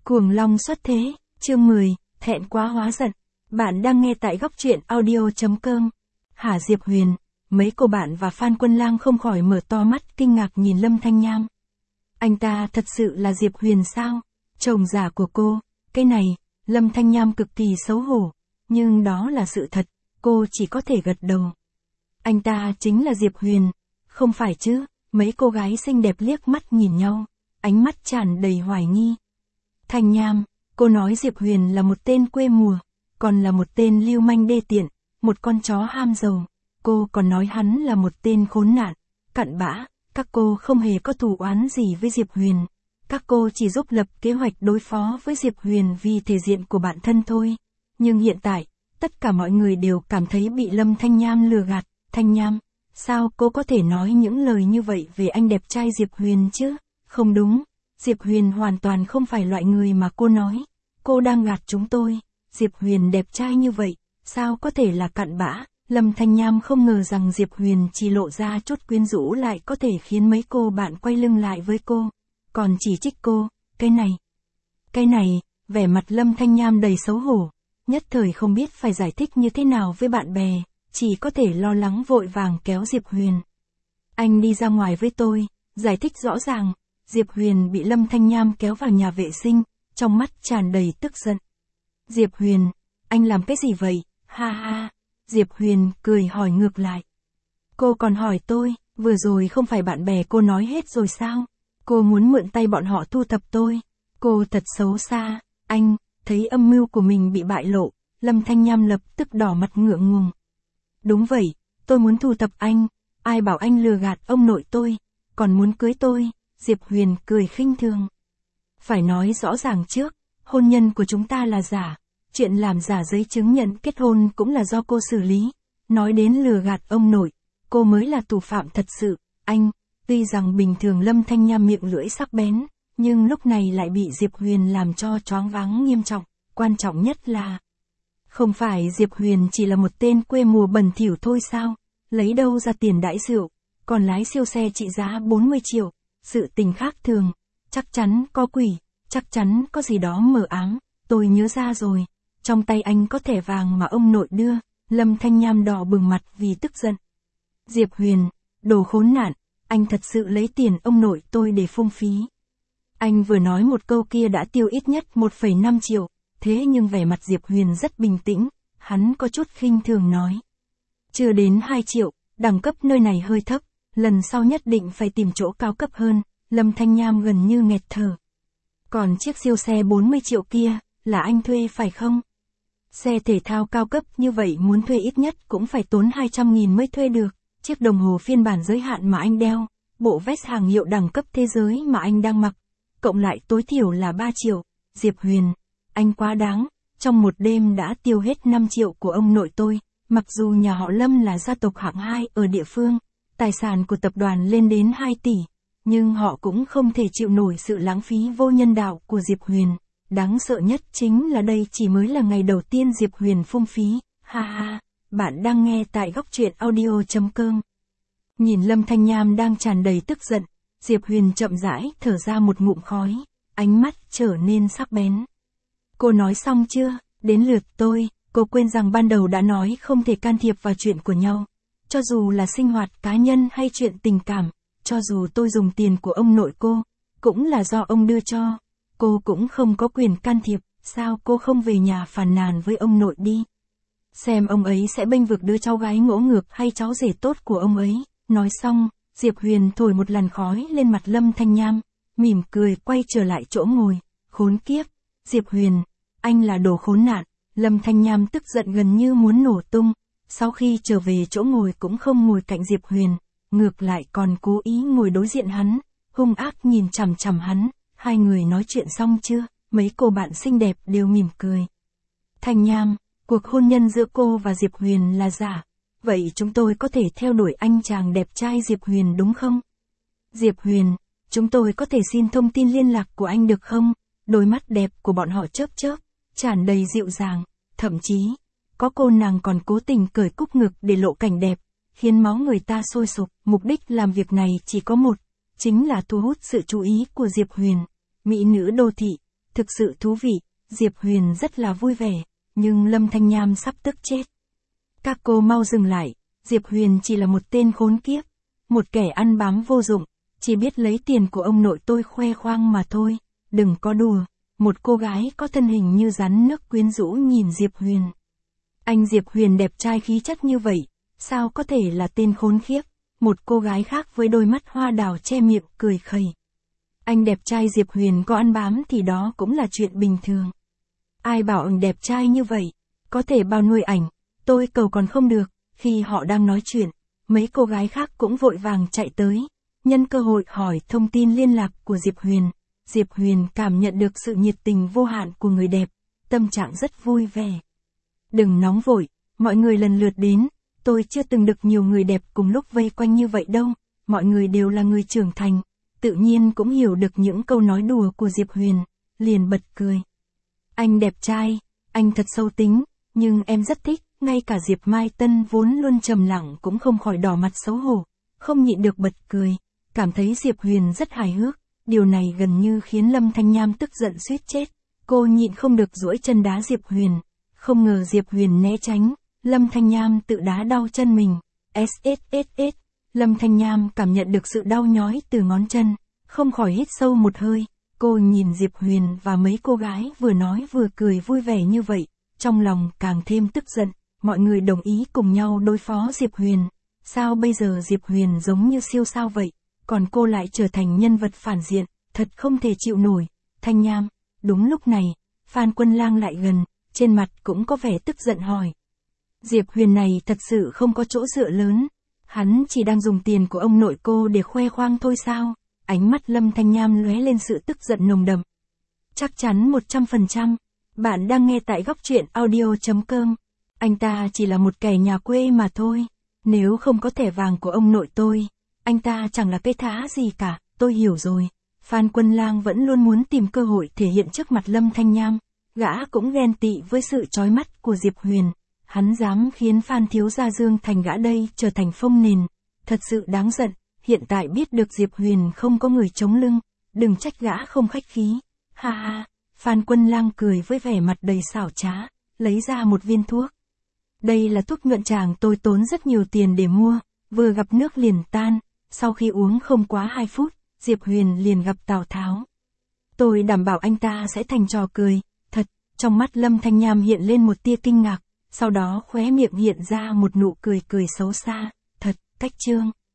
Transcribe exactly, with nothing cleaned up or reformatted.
Cuồng long xuất thế, chương mười, thẹn quá hóa giận. Bạn đang nghe tại góc truyện audio chấm com. Hả Diệp Huyền, mấy cô bạn và Phan Quân Lang không khỏi mở to mắt kinh ngạc nhìn Lâm Thanh Nham. Anh ta thật sự là Diệp Huyền sao? Chồng già của cô, cái này, Lâm Thanh Nham cực kỳ xấu hổ, nhưng đó là sự thật, cô chỉ có thể gật đầu. Anh ta chính là Diệp Huyền, không phải chứ? Mấy cô gái xinh đẹp liếc mắt nhìn nhau, ánh mắt tràn đầy hoài nghi. Thanh Nham, cô nói Diệp Huyền là một tên quê mùa, còn là một tên lưu manh đê tiện, một con chó ham giàu. Cô còn nói hắn là một tên khốn nạn, cặn bã. Các cô không hề có thù oán gì với Diệp Huyền. Các cô chỉ giúp lập kế hoạch đối phó với Diệp Huyền vì thể diện của bản thân thôi. Nhưng hiện tại, tất cả mọi người đều cảm thấy bị Lâm Thanh Nham lừa gạt. Thanh Nham, sao cô có thể nói những lời như vậy về anh đẹp trai Diệp Huyền chứ? Không đúng, Diệp Huyền hoàn toàn không phải loại người mà cô nói. Cô đang gạt chúng tôi. Diệp Huyền đẹp trai như vậy, sao có thể là cặn bã? Lâm Thanh Nham không ngờ rằng Diệp Huyền chỉ lộ ra chút quyến rũ lại có thể khiến mấy cô bạn quay lưng lại với cô. Còn chỉ trích cô, cái này. Cái này, vẻ mặt Lâm Thanh Nham đầy xấu hổ. Nhất thời không biết phải giải thích như thế nào với bạn bè, chỉ có thể lo lắng vội vàng kéo Diệp Huyền. Anh đi ra ngoài với tôi, giải thích rõ ràng. Diệp Huyền bị Lâm Thanh Nham kéo vào nhà vệ sinh, trong mắt tràn đầy tức giận. Diệp Huyền, anh làm cái gì vậy? Ha ha. Diệp Huyền cười hỏi ngược lại. Cô còn hỏi tôi, vừa rồi không phải bạn bè cô nói hết rồi sao? Cô muốn mượn tay bọn họ thu thập tôi. Cô thật xấu xa. Anh, thấy âm mưu của mình bị bại lộ, Lâm Thanh Nham lập tức đỏ mặt ngượng ngùng. Đúng vậy, tôi muốn thu thập anh. Ai bảo anh lừa gạt ông nội tôi, còn muốn cưới tôi? Diệp Huyền cười khinh thường. Phải nói rõ ràng trước, hôn nhân của chúng ta là giả. Chuyện làm giả giấy chứng nhận kết hôn cũng là do cô xử lý. Nói đến lừa gạt ông nội, cô mới là thủ phạm thật sự. Anh, tuy rằng bình thường Lâm Thanh Nham miệng lưỡi sắc bén, nhưng lúc này lại bị Diệp Huyền làm cho choáng váng nghiêm trọng. Quan trọng nhất là, không phải Diệp Huyền chỉ là một tên quê mùa bẩn thỉu thôi sao? Lấy đâu ra tiền đãi rượu, còn lái siêu xe trị giá bốn mươi triệu. Sự tình khác thường, chắc chắn có quỷ, chắc chắn có gì đó mờ ám. Tôi nhớ ra rồi. Trong tay anh có thẻ vàng mà ông nội đưa. Lâm Thanh Nham đỏ bừng mặt vì tức giận. Diệp Huyền, đồ khốn nạn, anh thật sự lấy tiền ông nội tôi để phung phí. Anh vừa nói một câu kia đã tiêu ít nhất một phẩy năm triệu, thế nhưng vẻ mặt Diệp Huyền rất bình tĩnh, hắn có chút khinh thường nói. Chưa đến hai triệu, đẳng cấp nơi này hơi thấp, lần sau nhất định phải tìm chỗ cao cấp hơn. Lâm Thanh Nham gần như nghẹt thở. Còn chiếc siêu xe bốn mươi triệu kia, là anh thuê phải không? Xe thể thao cao cấp như vậy muốn thuê ít nhất cũng phải tốn hai trăm nghìn mới thuê được. Chiếc đồng hồ phiên bản giới hạn mà anh đeo, bộ vest hàng hiệu đẳng cấp thế giới mà anh đang mặc, cộng lại tối thiểu là ba triệu. Diệp Huyền, anh quá đáng, trong một đêm đã tiêu hết năm triệu của ông nội tôi. Mặc dù nhà họ Lâm là gia tộc hạng hai ở địa phương, tài sản của tập đoàn lên đến hai tỷ, nhưng họ cũng không thể chịu nổi sự lãng phí vô nhân đạo của Diệp Huyền. Đáng sợ nhất chính là đây chỉ mới là ngày đầu tiên Diệp Huyền phung phí. Ha ha, bạn đang nghe tại góc truyện audio chấm com. Nhìn Lâm Thanh Nham đang tràn đầy tức giận, Diệp Huyền chậm rãi thở ra một ngụm khói, ánh mắt trở nên sắc bén. Cô nói xong chưa? Đến lượt tôi. Cô quên rằng ban đầu đã nói không thể can thiệp vào chuyện của nhau. Cho dù là sinh hoạt cá nhân hay chuyện tình cảm, cho dù tôi dùng tiền của ông nội cô, cũng là do ông đưa cho. Cô cũng không có quyền can thiệp, sao cô không về nhà phàn nàn với ông nội đi? Xem ông ấy sẽ bênh vực đứa cháu gái ngỗ ngược hay cháu rể tốt của ông ấy. Nói xong, Diệp Huyền thổi một làn khói lên mặt Lâm Thanh Nham, mỉm cười quay trở lại chỗ ngồi. Khốn kiếp, Diệp Huyền, anh là đồ khốn nạn. Lâm Thanh Nham tức giận gần như muốn nổ tung, sau khi trở về chỗ ngồi cũng không ngồi cạnh Diệp Huyền, ngược lại còn cố ý ngồi đối diện hắn, hung ác nhìn chằm chằm hắn. Hai người nói chuyện xong chưa? Mấy cô bạn xinh đẹp đều mỉm cười. Thanh Nham, cuộc hôn nhân giữa cô và Diệp Huyền là giả, vậy chúng tôi có thể theo đuổi anh chàng đẹp trai Diệp Huyền đúng không? Diệp Huyền, chúng tôi có thể xin thông tin liên lạc của anh được không? Đôi mắt đẹp của bọn họ chớp chớp, tràn đầy dịu dàng, thậm chí, có cô nàng còn cố tình cởi cúc ngực để lộ cảnh đẹp, khiến máu người ta sôi sục. Mục đích làm việc này chỉ có một, chính là thu hút sự chú ý của Diệp Huyền. Mỹ nữ đô thị, thực sự thú vị, Diệp Huyền rất là vui vẻ, nhưng Lâm Thanh Nham sắp tức chết. Các cô mau dừng lại, Diệp Huyền chỉ là một tên khốn kiếp, một kẻ ăn bám vô dụng, chỉ biết lấy tiền của ông nội tôi khoe khoang mà thôi, đừng có đùa. Một cô gái có thân hình như rắn nước quyến rũ nhìn Diệp Huyền. Anh Diệp Huyền đẹp trai khí chất như vậy, sao có thể là tên khốn khiếp? Một cô gái khác với đôi mắt hoa đào che miệng cười khẩy. Anh đẹp trai Diệp Huyền có ăn bám thì đó cũng là chuyện bình thường. Ai bảo anh đẹp trai như vậy? Có thể bao nuôi ảnh, tôi cầu còn không được. Khi họ đang nói chuyện, mấy cô gái khác cũng vội vàng chạy tới, nhân cơ hội hỏi thông tin liên lạc của Diệp Huyền. Diệp Huyền cảm nhận được sự nhiệt tình vô hạn của người đẹp, tâm trạng rất vui vẻ. Đừng nóng vội, mọi người lần lượt đến, tôi chưa từng được nhiều người đẹp cùng lúc vây quanh như vậy đâu, mọi người đều là người trưởng thành, tự nhiên cũng hiểu được những câu nói đùa của Diệp Huyền, liền bật cười. Anh đẹp trai, anh thật sâu tính, nhưng em rất thích, ngay cả Diệp Mai Tân vốn luôn trầm lặng cũng không khỏi đỏ mặt xấu hổ, không nhịn được bật cười, cảm thấy Diệp Huyền rất hài hước. Điều này gần như khiến Lâm Thanh Nham tức giận suýt chết. Cô nhịn không được duỗi chân đá Diệp Huyền. Không ngờ Diệp Huyền né tránh. Lâm Thanh Nham tự đá đau chân mình. ét ét ét ét. Lâm Thanh Nham cảm nhận được sự đau nhói từ ngón chân. Không khỏi hít sâu một hơi. Cô nhìn Diệp Huyền và mấy cô gái vừa nói vừa cười vui vẻ như vậy. Trong lòng càng thêm tức giận. Mọi người đồng ý cùng nhau đối phó Diệp Huyền. Sao bây giờ Diệp Huyền giống như siêu sao vậy? Còn cô lại trở thành nhân vật phản diện, thật không thể chịu nổi. Thanh Nham, đúng lúc này, Phan Quân Lang lại gần, trên mặt cũng có vẻ tức giận hỏi. Diệp Huyền này thật sự không có chỗ dựa lớn, hắn chỉ đang dùng tiền của ông nội cô để khoe khoang thôi sao? Ánh mắt Lâm Thanh Nham lóe lên sự tức giận nồng đậm. Chắc chắn một trăm phần trăm, bạn đang nghe tại góc truyện audio chấm com. Anh ta chỉ là một kẻ nhà quê mà thôi, nếu không có thẻ vàng của ông nội tôi, anh ta chẳng là cái thá gì cả, tôi hiểu rồi. Phan Quân Lang vẫn luôn muốn tìm cơ hội thể hiện trước mặt Lâm Thanh Nham, gã cũng ghen tị với sự chói mắt của Diệp Huyền, hắn dám khiến Phan thiếu gia Dương Thành gã đây trở thành phông nền, thật sự đáng giận, hiện tại biết được Diệp Huyền không có người chống lưng, đừng trách gã không khách khí. Ha ha, Phan Quân Lang cười với vẻ mặt đầy xảo trá, lấy ra một viên thuốc. Đây là thuốc nhuận tràng tôi tốn rất nhiều tiền để mua, vừa gặp nước liền tan. Sau khi uống không quá hai phút, Diệp Huyền liền gặp Tào Tháo. Tôi đảm bảo anh ta sẽ thành trò cười, thật, trong mắt Lâm Thanh Nham hiện lên một tia kinh ngạc, sau đó khóe miệng hiện ra một nụ cười cười xấu xa, thật, cách trương.